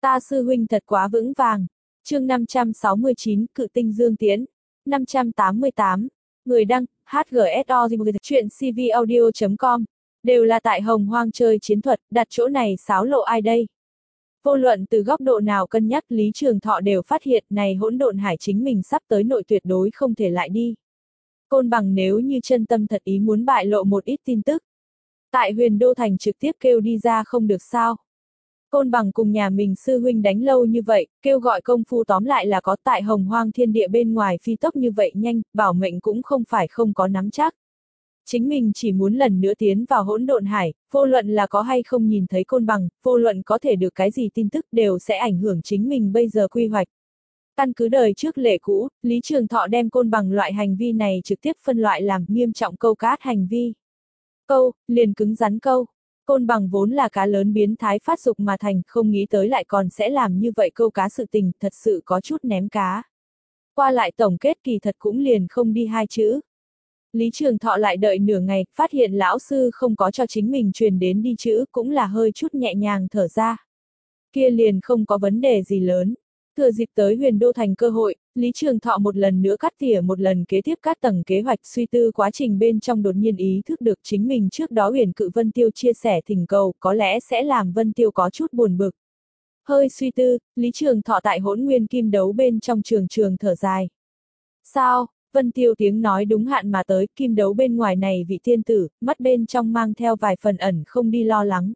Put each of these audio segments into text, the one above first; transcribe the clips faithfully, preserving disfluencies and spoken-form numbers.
Ta sư huynh thật quá vững vàng. Chương năm trăm sáu mươi chín, Cự tinh Dương Tiễn. năm trăm tám mươi tám. Người đăng, hát giê ét o chuyện c v audio chấm com. Đều là tại Hồng Hoang chơi chiến thuật, đặt chỗ này xáo lộ ai đây? Vô luận từ góc độ nào cân nhắc, Lý Trường Thọ đều phát hiện này hỗn độn hải chính mình sắp tới nội tuyệt đối không thể lại đi. Côn Bằng nếu như chân tâm thật ý muốn bại lộ một ít tin tức, tại Huyền Đô Thành trực tiếp kêu đi ra không được sao? Côn Bằng cùng nhà mình sư huynh đánh lâu như vậy, kêu gọi công phu tóm lại là có, tại Hồng Hoang thiên địa bên ngoài phi tốc như vậy nhanh, bảo mệnh cũng không phải không có nắm chắc. Chính mình chỉ muốn lần nữa tiến vào hỗn độn hải, vô luận là có hay không nhìn thấy Côn Bằng, vô luận có thể được cái gì tin tức đều sẽ ảnh hưởng chính mình bây giờ quy hoạch. Căn cứ đời trước lệ cũ, Lý Trường Thọ đem Côn Bằng loại hành vi này trực tiếp phân loại làm nghiêm trọng câu cá hành vi. Câu, liền cứng rắn câu. Côn Bằng vốn là cá lớn biến thái phát dục mà thành, không nghĩ tới lại còn sẽ làm như vậy câu cá sự tình, thật sự có chút ném cá. Qua lại tổng kết kỳ thật cũng liền không đi hai chữ. Lý Trường Thọ lại đợi nửa ngày, phát hiện lão sư không có cho chính mình truyền đến đi chữ, cũng là hơi chút nhẹ nhàng thở ra. Kia liền không có vấn đề gì lớn. Thừa dịp tới Huyền Đô Thành cơ hội, Lý Trường Thọ một lần nữa cắt tỉa một lần kế tiếp các tầng kế hoạch, suy tư quá trình bên trong đột nhiên ý thức được chính mình trước đó Huyền Cự Vân Tiêu chia sẻ thỉnh cầu có lẽ sẽ làm Vân Tiêu có chút buồn bực. Hơi suy tư, Lý Trường Thọ tại Hỗn Nguyên Kim Đấu bên trong trường trường thở dài. Sao? Vân Tiêu tiếng nói đúng hạn mà tới, kim đấu bên ngoài này vị thiên tử, mắt bên trong mang theo vài phần ẩn không đi lo lắng.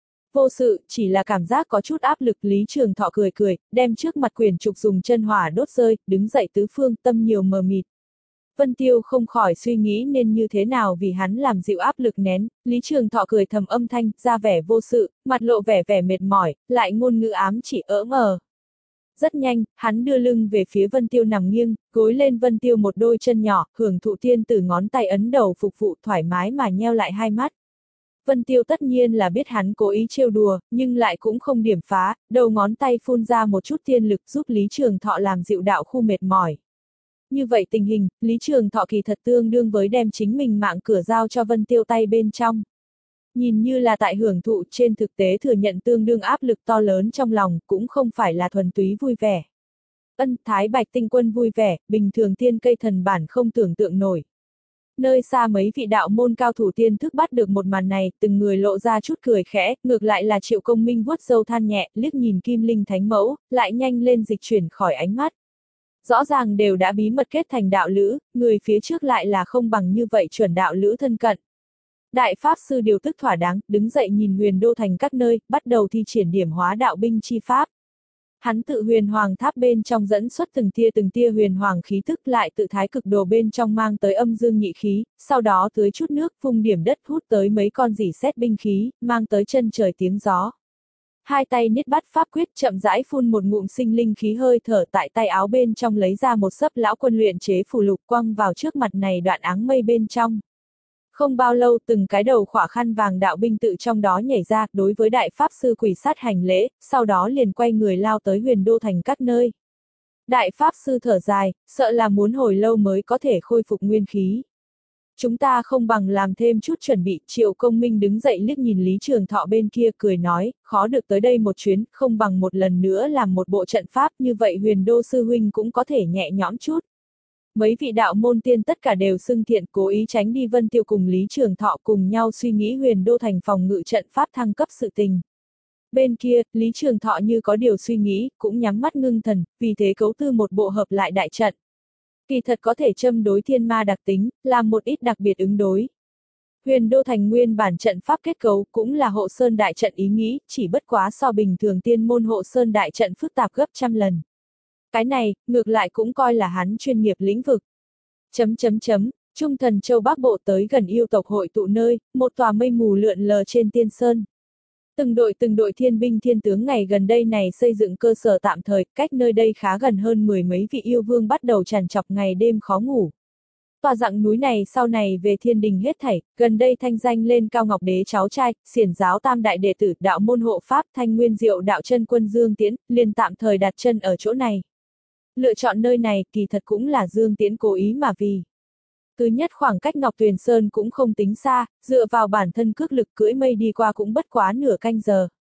Vô sự, chỉ là cảm giác có chút áp lực. Lý Trường Thọ cười cười, đem trước mặt quyển trục dùng chân hỏa đốt rơi, đứng dậy tứ phương, tâm nhiều mờ mịt. Vân Tiêu không khỏi suy nghĩ nên như thế nào vì hắn làm dịu áp lực nén, Lý Trường Thọ cười thầm âm thanh, ra vẻ vô sự, mặt lộ vẻ vẻ mệt mỏi, lại ngôn ngữ ám chỉ ỡ ngờ. Rất nhanh, hắn đưa lưng về phía Vân Tiêu nằm nghiêng, gối lên Vân Tiêu một đôi chân nhỏ, hưởng thụ tiên tử ngón tay ấn đầu phục vụ thoải mái mà nheo lại hai mắt. Vân Tiêu tất nhiên là biết hắn cố ý trêu đùa, nhưng lại cũng không điểm phá, đầu ngón tay phun ra một chút tiên lực giúp Lý Trường Thọ làm dịu đạo khu mệt mỏi. Như vậy tình hình, Lý Trường Thọ kỳ thật tương đương với đem chính mình mạng cửa giao cho Vân Tiêu tay bên trong. Nhìn như là tại hưởng thụ, trên thực tế thừa nhận tương đương áp lực to lớn trong lòng, cũng không phải là thuần túy vui vẻ. Ân, Thái Bạch Tinh Quân vui vẻ, bình thường tiên cây thần bản không tưởng tượng nổi. Nơi xa mấy vị đạo môn cao thủ tiên thức bắt được một màn này, từng người lộ ra chút cười khẽ, ngược lại là Triệu Công Minh vuốt râu than nhẹ, liếc nhìn Kim Linh Thánh Mẫu, lại nhanh lên dịch chuyển khỏi ánh mắt. Rõ ràng đều đã bí mật kết thành đạo lữ, người phía trước lại là không bằng như vậy chuẩn đạo lữ thân cận. Đại Pháp Sư điều tức thỏa đáng, đứng dậy nhìn Huyền Đô Thành các nơi, bắt đầu thi triển điểm hóa đạo binh chi pháp. Hắn tự huyền hoàng tháp bên trong dẫn xuất từng tia từng tia huyền hoàng khí tức, lại tự thái cực đồ bên trong mang tới âm dương nhị khí, sau đó tưới chút nước, vung điểm đất hút tới mấy con rỉ sét binh khí, mang tới chân trời tiếng gió. Hai tay niết bắt pháp quyết, chậm rãi phun một ngụm sinh linh khí hơi thở, tại tay áo bên trong lấy ra một sấp lão quân luyện chế phù lục quăng vào trước mặt này đoạn áng mây bên trong. Không bao lâu, từng cái đầu khỏa khăn vàng đạo binh tự trong đó nhảy ra, đối với Đại Pháp Sư quỳ sát hành lễ, sau đó liền quay người lao tới Huyền Đô Thành các nơi. Đại Pháp Sư thở dài, sợ là muốn hồi lâu mới có thể khôi phục nguyên khí. Chúng ta không bằng làm thêm chút chuẩn bị. Triệu Công Minh đứng dậy liếc nhìn Lý Trường Thọ bên kia, cười nói, khó được tới đây một chuyến, không bằng một lần nữa làm một bộ trận pháp, như vậy Huyền Đô Sư huynh cũng có thể nhẹ nhõm chút. Mấy vị đạo môn tiên tất cả đều xưng thiện, cố ý tránh đi Vân Tiêu cùng Lý Trường Thọ cùng nhau suy nghĩ Huyền Đô Thành phòng ngự trận pháp thăng cấp sự tình. Bên kia, Lý Trường Thọ như có điều suy nghĩ, cũng nhắm mắt ngưng thần, vì thế cấu tư một bộ hợp lại đại trận. Kỳ thật có thể châm đối thiên ma đặc tính, làm một ít đặc biệt ứng đối. Huyền Đô Thành nguyên bản trận pháp kết cấu cũng là hộ sơn đại trận ý nghĩ, chỉ bất quá so bình thường tiên môn hộ sơn đại trận phức tạp gấp trăm lần. Cái này, ngược lại cũng coi là hắn chuyên nghiệp lĩnh vực. Chấm chấm chấm, Trung Thần Châu Bắc Bộ tới gần yêu tộc hội tụ nơi, một tòa mây mù lượn lờ trên tiên sơn. Từng đội từng đội thiên binh thiên tướng ngày gần đây này xây dựng cơ sở tạm thời, cách nơi đây khá gần hơn mười mấy vị yêu vương bắt đầu trằn trọc ngày đêm khó ngủ. Tòa dặng núi này sau này về thiên đình hết thảy, gần đây thanh danh lên cao Ngọc Đế cháu trai, xiển giáo tam đại đệ tử đạo môn hộ pháp Thanh Nguyên Diệu đạo chân quân Dương Tiễn, liền tạm thời đặt chân ở chỗ này. Lựa chọn nơi này kỳ thật cũng là Dương Tiễn cố ý mà vì. Thứ nhất, khoảng cách Ngọc Tuyền Sơn cũng không tính xa, dựa vào bản thân cước lực cưỡi mây đi qua cũng bất quá nửa canh giờ.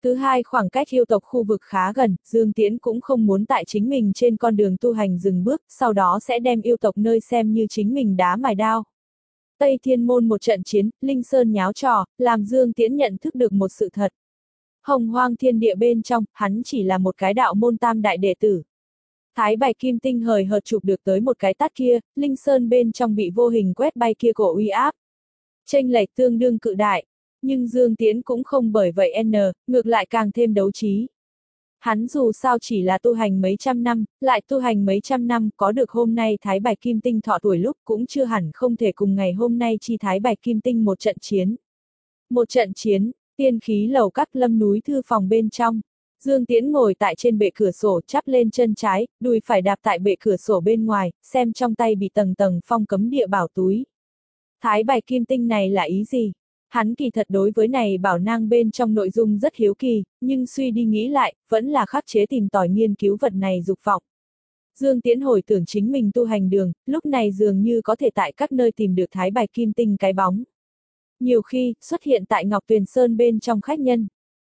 Thứ hai, khoảng cách yêu tộc khu vực khá gần, Dương Tiễn cũng không muốn tại chính mình trên con đường tu hành dừng bước, sau đó sẽ đem yêu tộc nơi xem như chính mình đá mài đao. Tây Thiên Môn một trận chiến, Linh Sơn nháo trò, làm Dương Tiễn nhận thức được một sự thật. Hồng Hoang thiên địa bên trong, hắn chỉ là một cái đạo môn tam đại đệ tử. Thái Bạch Kim Tinh hời hợt chụp được tới một cái tát kia, Linh Sơn bên trong bị vô hình quét bay kia cổ uy áp. Chênh lệch tương đương cự đại, nhưng Dương Tiễn cũng không bởi vậy n, ngược lại càng thêm đấu trí. Hắn dù sao chỉ là tu hành mấy trăm năm, lại tu hành mấy trăm năm, có được hôm nay Thái Bạch Kim Tinh thọ tuổi lúc cũng chưa hẳn không thể cùng ngày hôm nay chi Thái Bạch Kim Tinh một trận chiến. Một trận chiến, tiên khí lầu các lâm núi thư phòng bên trong. Dương Tiễn ngồi tại trên bệ cửa sổ chắp lên chân trái, đùi phải đạp tại bệ cửa sổ bên ngoài, xem trong tay bị tầng tầng phong cấm địa bảo túi. Thái Bạch Kim Tinh này là ý gì? Hắn kỳ thật đối với này bảo nang bên trong nội dung rất hiếu kỳ, nhưng suy đi nghĩ lại, vẫn là khắc chế tìm tòi nghiên cứu vật này dục vọng. Dương Tiễn hồi tưởng chính mình tu hành đường, lúc này dường như có thể tại các nơi tìm được Thái Bạch Kim Tinh cái bóng. Nhiều khi, xuất hiện tại Ngọc Tuyền Sơn bên trong khách nhân.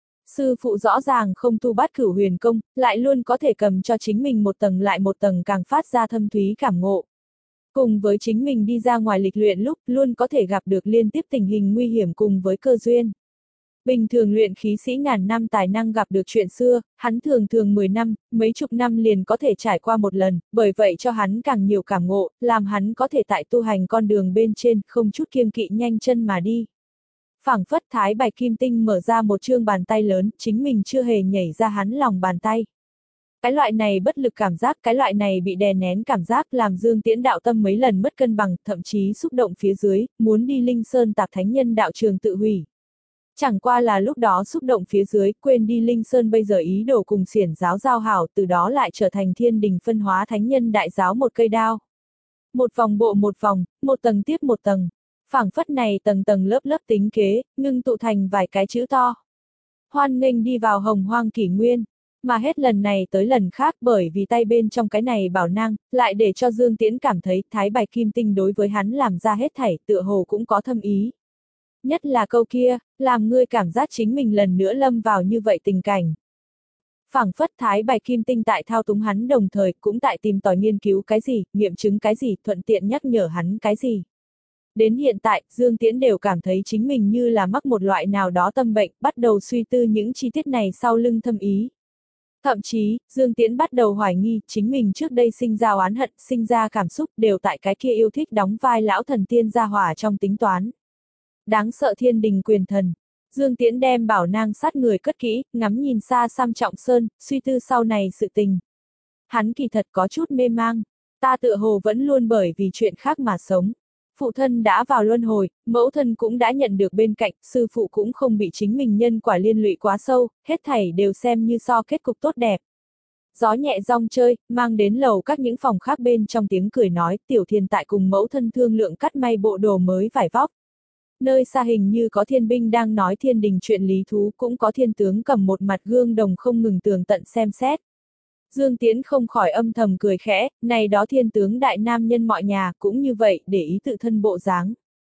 Sư phụ rõ ràng không tu bát cửu huyền công, lại luôn có thể cầm cho chính mình một tầng lại một tầng càng phát ra thâm thúy cảm ngộ. Cùng với chính mình đi ra ngoài lịch luyện lúc, luôn có thể gặp được liên tiếp tình hình nguy hiểm cùng với cơ duyên. Bình thường luyện khí sĩ ngàn năm tài năng gặp được chuyện xưa, hắn thường thường mười năm, mấy chục năm liền có thể trải qua một lần, bởi vậy cho hắn càng nhiều cảm ngộ, làm hắn có thể tại tu hành con đường bên trên, không chút kiêng kỵ nhanh chân mà đi. Phảng phất Thái Bạch Kim Tinh mở ra một chương bàn tay lớn, chính mình chưa hề nhảy ra hắn lòng bàn tay. Cái loại này bất lực cảm giác, cái loại này bị đè nén cảm giác làm Dương Tiễn đạo tâm mấy lần mất cân bằng, thậm chí xúc động phía dưới, muốn đi Linh Sơn Tạp Thánh Nhân đạo trường tự hủy. Chẳng qua là lúc đó xúc động phía dưới, quên đi Linh Sơn bây giờ ý đồ cùng xiển giáo giao hảo, từ đó lại trở thành thiên đình phân hóa Thánh Nhân đại giáo một cây đao. Một vòng bộ một vòng, một tầng tiếp một tầng. Phảng phất này tầng tầng lớp lớp tính kế, ngưng tụ thành vài cái chữ to. Hoan nghênh đi vào hồng hoang kỷ nguyên. Mà hết lần này tới lần khác bởi vì tay bên trong cái này bảo nang, lại để cho Dương Tiễn cảm thấy Thái Bạch Kim Tinh đối với hắn làm ra hết thảy tựa hồ cũng có thâm ý. Nhất là câu kia, làm ngươi cảm giác chính mình lần nữa lâm vào như vậy tình cảnh. Phảng phất Thái Bạch Kim Tinh tại thao túng hắn đồng thời cũng tại tìm tòi nghiên cứu cái gì, nghiệm chứng cái gì, thuận tiện nhắc nhở hắn cái gì. Đến hiện tại, Dương Tiễn đều cảm thấy chính mình như là mắc một loại nào đó tâm bệnh, bắt đầu suy tư những chi tiết này sau lưng thâm ý. Thậm chí, Dương Tiễn bắt đầu hoài nghi, chính mình trước đây sinh ra oán hận, sinh ra cảm xúc, đều tại cái kia yêu thích đóng vai lão thần tiên gia hỏa trong tính toán. Đáng sợ thiên đình quyền thần. Dương Tiễn đem bảo nang sát người cất kỹ, ngắm nhìn xa xăm trọng sơn, suy tư sau này sự tình. Hắn kỳ thật có chút mê mang. Ta tựa hồ vẫn luôn bởi vì chuyện khác mà sống. Phụ thân đã vào luân hồi, mẫu thân cũng đã nhận được bên cạnh, sư phụ cũng không bị chính mình nhân quả liên lụy quá sâu, hết thảy đều xem như so kết cục tốt đẹp. Gió nhẹ rong chơi, mang đến lầu các những phòng khác bên trong tiếng cười nói, Tiểu Thiên tại cùng mẫu thân thương lượng cắt may bộ đồ mới vải vóc. Nơi xa hình như có thiên binh đang nói thiên đình chuyện lý thú, cũng có thiên tướng cầm một mặt gương đồng không ngừng tường tận xem xét. Dương Tiễn không khỏi âm thầm cười khẽ, này đó thiên tướng đại nam nhân mọi nhà cũng như vậy để ý tự thân bộ dáng.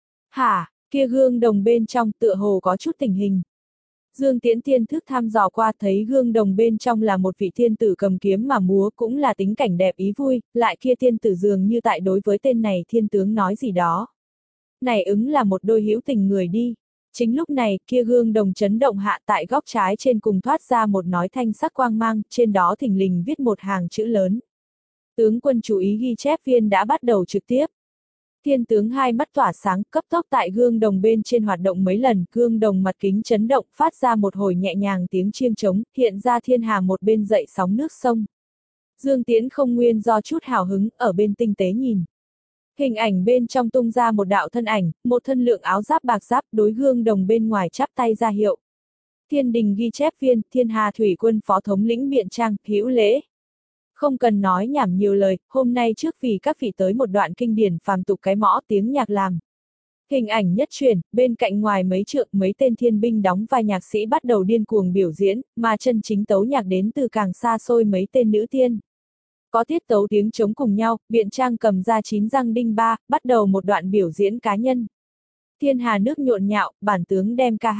Hả, kia gương đồng bên trong tựa hồ có chút tình hình. Dương Tiễn tiên thức thăm dò qua thấy gương đồng bên trong là một vị thiên tử cầm kiếm mà múa cũng là tính cảnh đẹp ý vui, lại kia thiên tử dường như tại đối với tên này thiên tướng nói gì đó. Này ứng là một đôi hữu tình người đi. Chính lúc này, kia gương đồng chấn động hạ tại góc trái trên cùng thoát ra một nói thanh sắc quang mang, trên đó thình lình viết một hàng chữ lớn. Tướng quân chú ý ghi chép viên đã bắt đầu trực tiếp. Thiên tướng hai mắt tỏa sáng, cấp tốc tại gương đồng bên trên hoạt động mấy lần, gương đồng mặt kính chấn động, phát ra một hồi nhẹ nhàng tiếng chiêng trống, hiện ra thiên hà một bên dậy sóng nước sông. Dương Tiễn không nguyên do chút hào hứng, ở bên tinh tế nhìn. Hình ảnh bên trong tung ra một đạo thân ảnh, một thân lượng áo giáp bạc giáp đối gương đồng bên ngoài chắp tay ra hiệu. Thiên đình ghi chép viên, thiên hà thủy quân phó thống lĩnh Biện Trang, hữu lễ. Không cần nói nhảm nhiều lời, hôm nay trước vì các vị tới một đoạn kinh điển phàm tục cái mõ tiếng nhạc làm. Hình ảnh nhất truyền, bên cạnh ngoài mấy trượng mấy tên thiên binh đóng vai nhạc sĩ bắt đầu điên cuồng biểu diễn, mà chân chính tấu nhạc đến từ càng xa xôi mấy tên nữ tiên. Có tiết tấu tiếng trống cùng nhau, Biện Trang cầm ra chín răng đinh ba, bắt đầu một đoạn biểu diễn cá nhân. Thiên hà nước nhộn nhạo, bản tướng đem ca hát.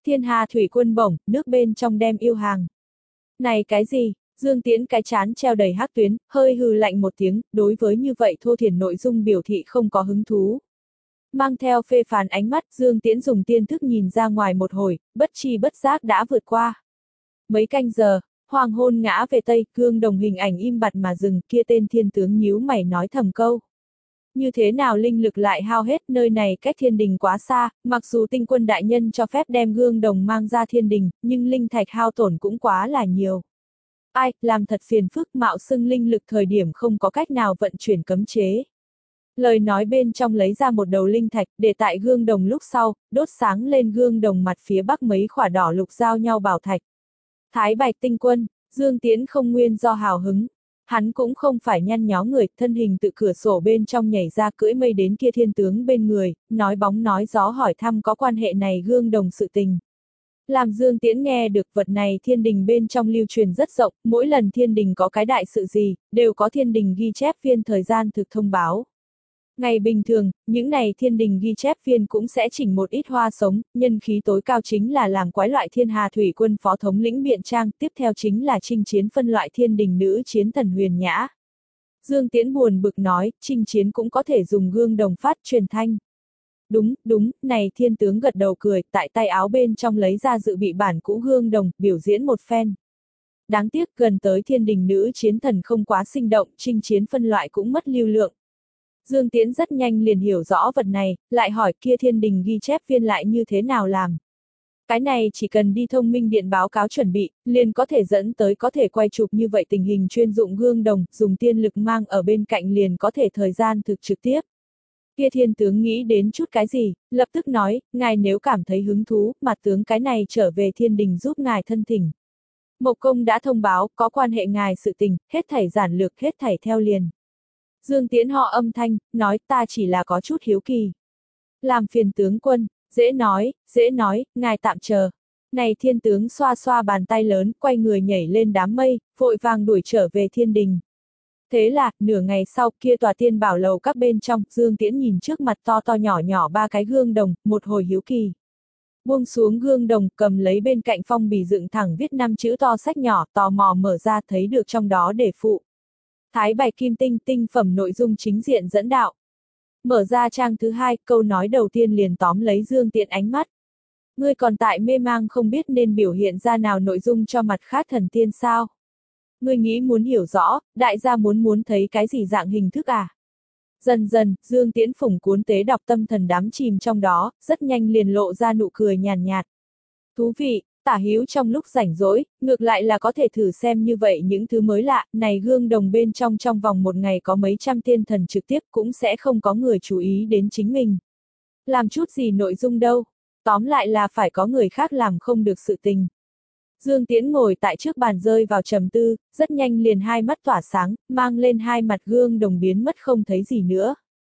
Thiên Hà thủy quân bổng, nước bên trong đem yêu hàng. Này cái gì? Dương Tiễn cái chán treo đầy hắc tuyến, hơi hừ lạnh một tiếng, đối với như vậy thô thiển nội dung biểu thị không có hứng thú. Mang theo phê phán ánh mắt, Dương Tiễn dùng tiên thức nhìn ra ngoài một hồi, bất chi bất giác đã vượt qua. Mấy canh giờ, hoàng hôn ngã về tây, gương đồng hình ảnh im bặt mà dừng, kia tên thiên tướng nhíu mày nói thầm câu. Như thế nào linh lực lại hao hết, nơi này cách thiên đình quá xa, mặc dù tinh quân đại nhân cho phép đem gương đồng mang ra thiên đình, nhưng linh thạch hao tổn cũng quá là nhiều. Ai, làm thật phiền phức, mạo xưng linh lực thời điểm không có cách nào vận chuyển cấm chế. Lời nói bên trong lấy ra một đầu linh thạch, để tại gương đồng lúc sau, đốt sáng lên gương đồng mặt phía bắc mấy khỏa đỏ lục giao nhau bảo thạch. Thái Bạch tinh quân, Dương Tiễn không nguyên do hào hứng. Hắn cũng không phải nhăn nhó người, thân hình tự cửa sổ bên trong nhảy ra cưỡi mây đến kia thiên tướng bên người, nói bóng nói gió hỏi thăm có quan hệ này gương đồng sự tình. Làm Dương Tiễn nghe được vật này thiên đình bên trong lưu truyền rất rộng, mỗi lần thiên đình có cái đại sự gì, đều có thiên đình ghi chép viên thời gian thực thông báo. Ngày bình thường, những này thiên đình ghi chép viên cũng sẽ chỉnh một ít hoa sống, nhân khí tối cao chính là làm quái loại thiên hà thủy quân phó thống lĩnh Biện Trang, tiếp theo chính là chinh chiến phân loại thiên đình nữ chiến thần Huyền Nhã. Dương Tiễn buồn bực nói, chinh chiến cũng có thể dùng gương đồng phát truyền thanh. Đúng, đúng, này thiên tướng gật đầu cười, tại tay áo bên trong lấy ra dự bị bản cũ gương đồng, biểu diễn một phen. Đáng tiếc gần tới thiên đình nữ chiến thần không quá sinh động, chinh chiến phân loại cũng mất lưu lượng. Dương Tiễn rất nhanh liền hiểu rõ vật này, lại hỏi kia thiên đình ghi chép viên lại như thế nào làm. Cái này chỉ cần đi thông minh điện báo cáo chuẩn bị, liền có thể dẫn tới có thể quay chụp như vậy tình hình chuyên dụng gương đồng, dùng tiên lực mang ở bên cạnh liền có thể thời gian thực trực tiếp. Kia thiên tướng nghĩ đến chút cái gì, lập tức nói, ngài nếu cảm thấy hứng thú, mặt tướng cái này trở về thiên đình giúp ngài thân thỉnh. Mộc Công đã thông báo, có quan hệ ngài sự tình, hết thảy giản lược, hết thảy theo liền. Dương Tiễn họ âm thanh, nói ta chỉ là có chút hiếu kỳ. Làm phiền tướng quân, dễ nói, dễ nói, ngài tạm chờ. Này thiên tướng xoa xoa bàn tay lớn, quay người nhảy lên đám mây, vội vàng đuổi trở về thiên đình. Thế là, nửa ngày sau kia tòa tiên bảo lầu các bên trong, Dương Tiễn nhìn trước mặt to to nhỏ nhỏ ba cái gương đồng, một hồi hiếu kỳ. Buông xuống gương đồng, cầm lấy bên cạnh phong bì dựng thẳng viết năm chữ to sách nhỏ, tò mò mở ra thấy được trong đó để phụ. Thái Bạch Kim Tinh, tinh phẩm nội dung chính diện dẫn đạo. Mở ra trang thứ hai, câu nói đầu tiên liền tóm lấy Dương Tiễn ánh mắt. Ngươi còn tại mê mang không biết nên biểu hiện ra nào nội dung cho mặt khác thần tiên sao? Ngươi nghĩ muốn hiểu rõ, đại gia muốn muốn thấy cái gì dạng hình thức à? Dần dần, Dương Tiễn phủng cuốn tế đọc tâm thần đắm chìm trong đó, rất nhanh liền lộ ra nụ cười nhàn nhạt. Thú vị, tả hữu trong lúc rảnh rỗi, ngược lại là có thể thử xem như vậy những thứ mới lạ, này gương đồng bên trong trong vòng một ngày có mấy trăm tiên thần trực tiếp cũng sẽ không có người chú ý đến chính mình. Làm chút gì nội dung đâu, tóm lại là phải có người khác làm không được sự tình. Dương Tiễn ngồi tại trước bàn rơi vào trầm tư, rất nhanh liền hai mắt tỏa sáng, mang lên hai mặt gương đồng biến mất không thấy gì nữa.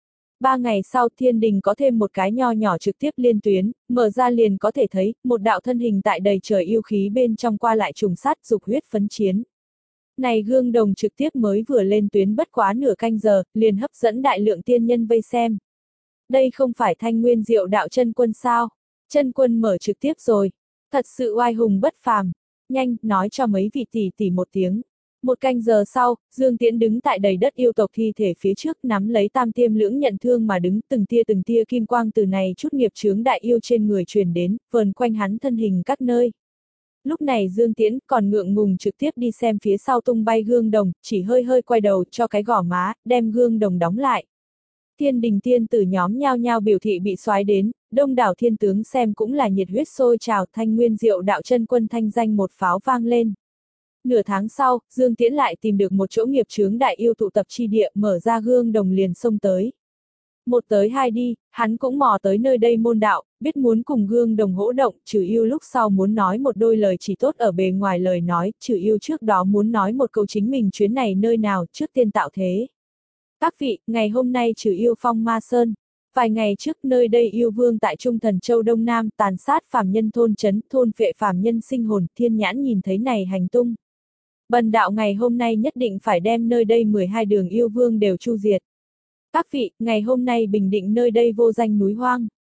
Ba ngày sau thiên đình có thêm một cái nho nhỏ trực tiếp liên tuyến, mở ra liền có thể thấy, một đạo thân hình tại đầy trời yêu khí bên trong qua lại trùng sát dục huyết phấn chiến. Này gương đồng trực tiếp mới vừa lên tuyến bất quá nửa canh giờ, liền hấp dẫn đại lượng tiên nhân vây xem. Đây không phải Thanh Nguyên Diệu đạo chân quân sao? Chân quân mở trực tiếp rồi. Thật sự oai hùng bất phàm. Nhanh, nói cho mấy vị tỷ tỷ một tiếng. Một canh giờ sau, Dương Tiễn đứng tại đầy đất yêu tộc thi thể phía trước nắm lấy tam tiêm lưỡng nhận thương mà đứng từng tia từng tia kim quang từ này chút nghiệp chướng đại yêu trên người truyền đến, vờn quanh hắn thân hình các nơi. Lúc này Dương Tiễn còn ngượng ngùng trực tiếp đi xem phía sau tung bay gương đồng, chỉ hơi hơi quay đầu cho cái gò má, đem gương đồng đóng lại. Thiên đình tiên tử nhóm nhao nhao biểu thị bị xoái đến, đông đảo thiên tướng xem cũng là nhiệt huyết sôi trào, Thanh Nguyên Diệu đạo chân quân thanh danh một pháo vang lên. Nửa tháng sau, Dương Tiễn lại tìm được một chỗ nghiệp chướng đại yêu tụ tập chi địa, mở ra gương đồng liền xông tới. Một tới hai đi, hắn cũng mò tới nơi đây môn đạo, biết muốn cùng gương đồng hỗ động, trừ yêu lúc sau muốn nói một đôi lời chỉ tốt ở bề ngoài lời nói, trừ yêu trước đó muốn nói một câu chính mình chuyến này nơi nào, trước tiên tạo thế. Các vị, ngày hôm nay trừ yêu phong Ma Sơn. Vài ngày trước nơi đây yêu vương tại Trung Thần Châu Đông Nam tàn sát phàm nhân thôn trấn, thôn phệ phàm nhân sinh hồn, thiên nhãn nhìn thấy này hành tung. Bần đạo ngày hôm nay nhất định phải đem nơi đây mười hai đường yêu vương đều chu diệt. Các vị, ngày hôm nay bình định nơi đây vô danh núi hoang.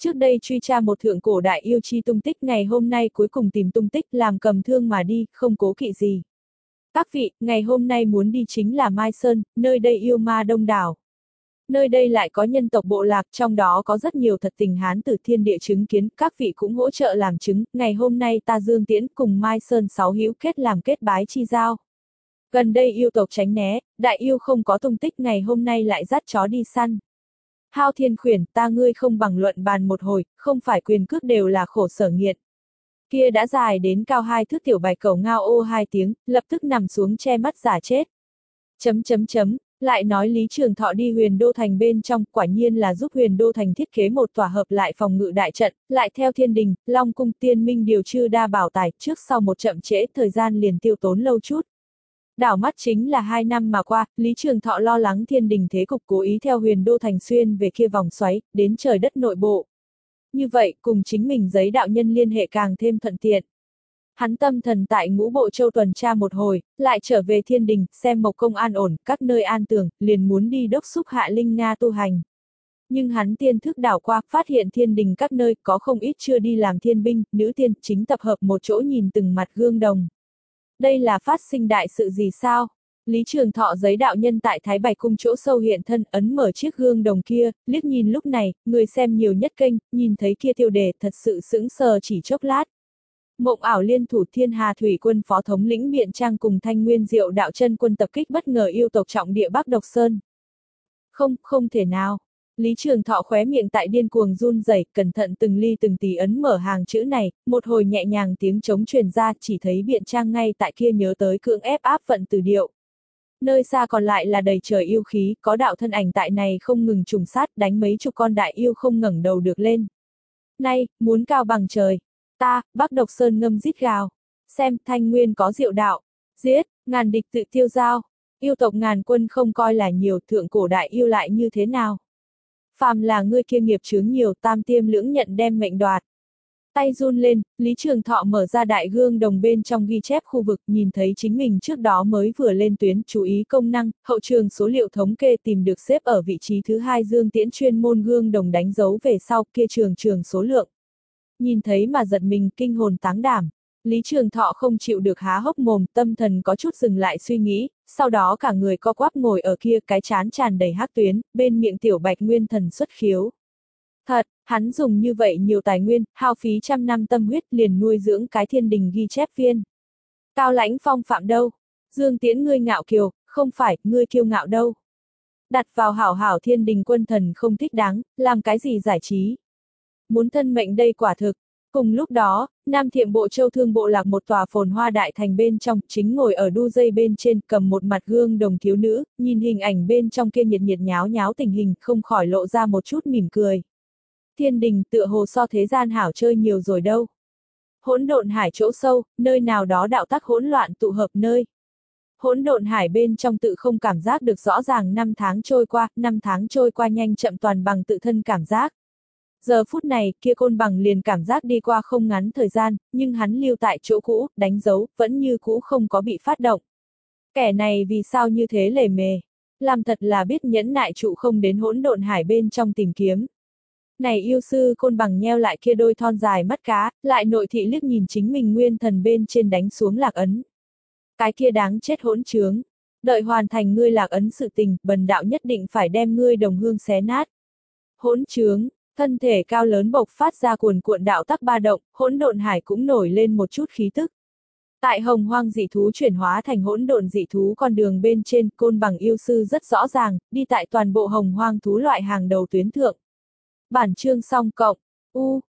Trước đây truy tra một thượng cổ đại yêu chi tung tích, ngày hôm nay cuối cùng tìm tung tích, làm cầm thương mà đi, không cố kỵ gì. Các vị, ngày hôm nay muốn đi chính là Mai Sơn, nơi đây yêu ma đông đảo. Nơi đây lại có nhân tộc bộ lạc, trong đó có rất nhiều thật tình hán tử thiên địa chứng kiến, các vị cũng hỗ trợ làm chứng, ngày hôm nay ta Dương Tiễn cùng Mai Sơn sáu hữu kết làm kết bái chi giao. Gần đây yêu tộc tránh né, đại yêu không có tung tích, ngày hôm nay lại dắt chó đi săn. Hao Thiên khuyển, ta ngươi không bằng luận bàn một hồi, không phải quyền cước đều là khổ sở nghiệt. Kia đã dài đến cao hai thước tiểu bạch cẩu ngao ô hai tiếng, lập tức nằm xuống che mắt giả chết. Chấm chấm chấm, lại nói Lý Trường Thọ đi Huyền Đô Thành bên trong, quả nhiên là giúp Huyền Đô Thành thiết kế một tòa hợp lại phòng ngự đại trận, lại theo Thiên Đình, Long Cung, Tiên Minh điều chư đa bảo tài, trước sau một chậm trễ, thời gian liền tiêu tốn lâu chút. Đảo mắt chính là hai năm mà qua, Lý Trường Thọ lo lắng Thiên Đình thế cục, cố ý theo Huyền Đô Thành xuyên về kia vòng xoáy, đến trời đất nội bộ. Như vậy, cùng chính mình giấy đạo nhân liên hệ càng thêm thuận tiện. Hắn tâm thần tại Ngũ Bộ Châu tuần tra một hồi, lại trở về Thiên Đình, xem Mộc Công an ổn, các nơi an tường, liền muốn đi đốc xúc Hạ Linh Nga tu hành. Nhưng hắn tiên thức đảo qua, phát hiện Thiên Đình các nơi có không ít chưa đi làm thiên binh, nữ tiên, chính tập hợp một chỗ nhìn từng mặt gương đồng. Đây là phát sinh đại sự gì sao? Lý Trường Thọ giấy đạo nhân tại Thái Bạch Cung chỗ sâu hiện thân, ấn mở chiếc gương đồng kia, liếc nhìn lúc này, người xem nhiều nhất kênh, nhìn thấy kia tiêu đề thật sự sững sờ chỉ chốc lát. Mộng ảo liên thủ Thiên Hà Thủy Quân phó thống lĩnh Biện Trang cùng Thanh Nguyên Diệu đạo chân quân tập kích bất ngờ yêu tộc trọng địa Bắc Độc Sơn. Không, không thể nào. Lý Trường Thọ khóe miệng tại điên cuồng run rẩy, cẩn thận từng ly từng tí ấn mở hàng chữ này, một hồi nhẹ nhàng tiếng trống truyền ra, chỉ thấy Biện Trang ngay tại kia nhớ tới cưỡng ép áp vận từ điệu. Nơi xa còn lại là đầy trời yêu khí, có đạo thân ảnh tại này không ngừng trùng sát, đánh mấy chục con đại yêu không ngẩng đầu được lên. Nay, muốn cao bằng trời. Ta, Bắc Độc Sơn ngâm rít gào. Xem, Thanh Nguyên có diệu đạo. Giết, ngàn địch tự tiêu giao. Yêu tộc ngàn quân không coi là nhiều, thượng cổ đại yêu lại như thế nào? Phàm là ngươi kia nghiệp chướng nhiều, tam tiêm lưỡng nhận đem mệnh đoạt. Tay run lên, Lý Trường Thọ mở ra đại gương đồng bên trong ghi chép khu vực, nhìn thấy chính mình trước đó mới vừa lên tuyến, chú ý công năng, hậu trường số liệu thống kê tìm được xếp ở vị trí thứ hai Dương Tiễn chuyên môn gương đồng đánh dấu về sau, kia trường trường số lượng. Nhìn thấy mà giật mình, kinh hồn táng đảm. Lý Trường Thọ không chịu được há hốc mồm, tâm thần có chút dừng lại suy nghĩ, sau đó cả người co quắp ngồi ở kia, cái chán tràn đầy hắc tuyến, bên miệng tiểu bạch nguyên thần xuất khiếu. Thật, hắn dùng như vậy nhiều tài nguyên, hao phí trăm năm tâm huyết liền nuôi dưỡng cái Thiên Đình ghi chép viên. Cao Lãnh phong phạm đâu? Dương Tiễn ngươi ngạo kiều, không phải, ngươi kiêu ngạo đâu. Đặt vào hảo hảo Thiên Đình quân thần không thích đáng, làm cái gì giải trí. Muốn thân mệnh đây quả thực. Cùng lúc đó, Nam Thiệm Bộ Châu Thương Bộ Lạc một tòa phồn hoa đại thành bên trong, chính ngồi ở đu dây bên trên, cầm một mặt gương đồng thiếu nữ, nhìn hình ảnh bên trong kia nhiệt nhiệt nháo nháo tình hình, không khỏi lộ ra một chút mỉm cười. Thiên Đình tựa hồ so thế gian hảo chơi nhiều rồi đâu. Hỗn độn hải chỗ sâu, nơi nào đó đạo tắc hỗn loạn tụ hợp nơi. Hỗn độn hải bên trong tự không cảm giác được rõ ràng năm tháng trôi qua, năm tháng trôi qua nhanh chậm toàn bằng tự thân cảm giác. Giờ phút này, kia Côn Bằng liền cảm giác đi qua không ngắn thời gian, nhưng hắn lưu tại chỗ cũ, đánh dấu, vẫn như cũ không có bị phát động. Kẻ này vì sao như thế lề mề? Làm thật là biết nhẫn nại trụ không đến hỗn độn hải bên trong tìm kiếm. Này yêu sư Côn Bằng nheo lại kia đôi thon dài mắt cá, lại nội thị liếc nhìn chính mình nguyên thần bên trên đánh xuống lạc ấn. Cái kia đáng chết hỗn trướng. Đợi hoàn thành ngươi lạc ấn sự tình, bần đạo nhất định phải đem ngươi đồng hương xé nát. Hỗn trướng. Thân thể cao lớn bộc phát ra cuồn cuộn đạo tắc ba động, hỗn độn hải cũng nổi lên một chút khí tức. Tại hồng hoang dị thú chuyển hóa thành hỗn độn dị thú con đường bên trên, Côn Bằng yêu sư rất rõ ràng, đi tại toàn bộ hồng hoang thú loại hàng đầu tuyến thượng. Bản chương xong cộng, u,